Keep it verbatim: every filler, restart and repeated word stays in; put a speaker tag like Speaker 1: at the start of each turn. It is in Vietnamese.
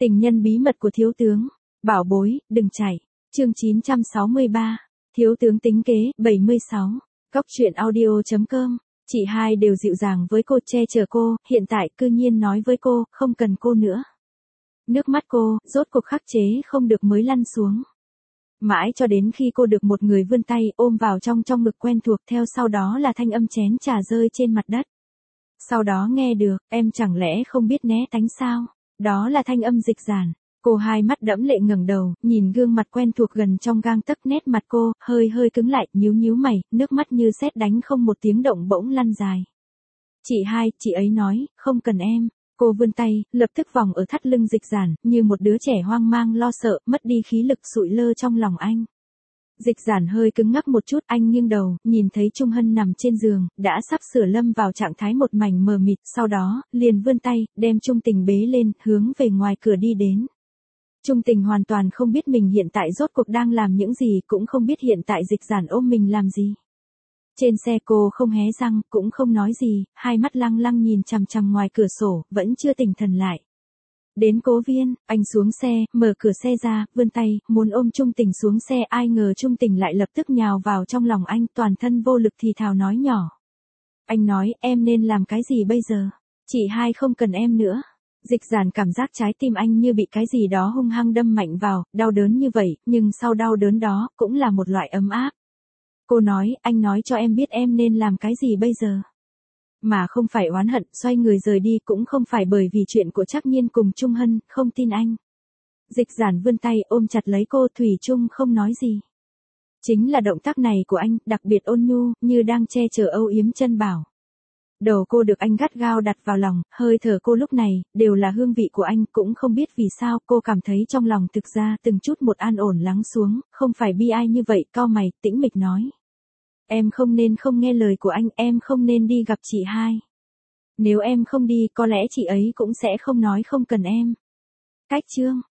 Speaker 1: Tình nhân bí mật của thiếu tướng. Bảo bối, đừng chạy. Chương chín trăm sáu mươi ba. Thiếu tướng tính kế, bảy mươi sáu. Góc truyện audio chấm com. Chị hai đều dịu dàng với cô, che chở cô, hiện tại cư nhiên nói với cô, không cần cô nữa. Nước mắt cô, rốt cuộc khắc chế không được mới lăn xuống. Mãi cho đến khi cô được một người vươn tay ôm vào trong trong ngực quen thuộc, theo sau đó là thanh âm chén trà rơi trên mặt đất. Sau đó nghe được, em chẳng lẽ không biết né tránh sao? Đó là thanh âm Dịch Giản. Cô hai mắt đẫm lệ ngẩng đầu, nhìn gương mặt quen thuộc gần trong gang tấc, nét mặt cô hơi hơi cứng lại, nhíu nhíu mày, nước mắt như sét đánh không một tiếng động bỗng lăn dài. Chị hai, chị ấy nói, không cần em. Cô vươn tay, lập tức vòng ở thắt lưng Dịch Giản, như một đứa trẻ hoang mang lo sợ, mất đi khí lực sụi lơ trong lòng anh. Dịch Giản hơi cứng ngắc một chút, anh nghiêng đầu, nhìn thấy Trung Hân nằm trên giường, đã sắp sửa lâm vào trạng thái một mảnh mờ mịt, sau đó, liền vươn tay, đem Trung Tình bế lên, hướng về ngoài cửa đi đến. Trung Tình hoàn toàn không biết mình hiện tại rốt cuộc đang làm những gì, cũng không biết hiện tại Dịch Giản ôm mình làm gì. Trên xe cô không hé răng, cũng không nói gì, hai mắt lăng lăng nhìn chằm chằm ngoài cửa sổ, vẫn chưa tỉnh thần lại. Đến Cố Viên, anh xuống xe, mở cửa xe ra, vươn tay, muốn ôm Trung Tình xuống xe, ai ngờ Trung Tình lại lập tức nhào vào trong lòng anh, toàn thân vô lực thì thào nói nhỏ. Anh nói, em nên làm cái gì bây giờ? Chị hai không cần em nữa. Dịch Giản cảm giác trái tim anh như bị cái gì đó hung hăng đâm mạnh vào, đau đớn như vậy, nhưng sau đau đớn đó, cũng là một loại ấm áp. Cô nói, anh nói cho em biết em nên làm cái gì bây giờ. Mà không phải oán hận, xoay người rời đi, cũng không phải bởi vì chuyện của Trác Nhiên cùng Trung Hân, không tin anh. Dịch Giản vươn tay ôm chặt lấy cô, thủy chung không nói gì. Chính là động tác này của anh, đặc biệt ôn nhu, như đang che chở âu yếm chân bảo. Đầu cô được anh gắt gao đặt vào lòng, hơi thở cô lúc này, đều là hương vị của anh, cũng không biết vì sao, cô cảm thấy trong lòng thực ra từng chút một an ổn lắng xuống, không phải bi ai như vậy, cau mày, tĩnh mịch nói. Em không nên không nghe lời của anh, em không nên đi gặp chị hai. Nếu em không đi, có lẽ chị ấy cũng sẽ không nói không cần em. Cách chương.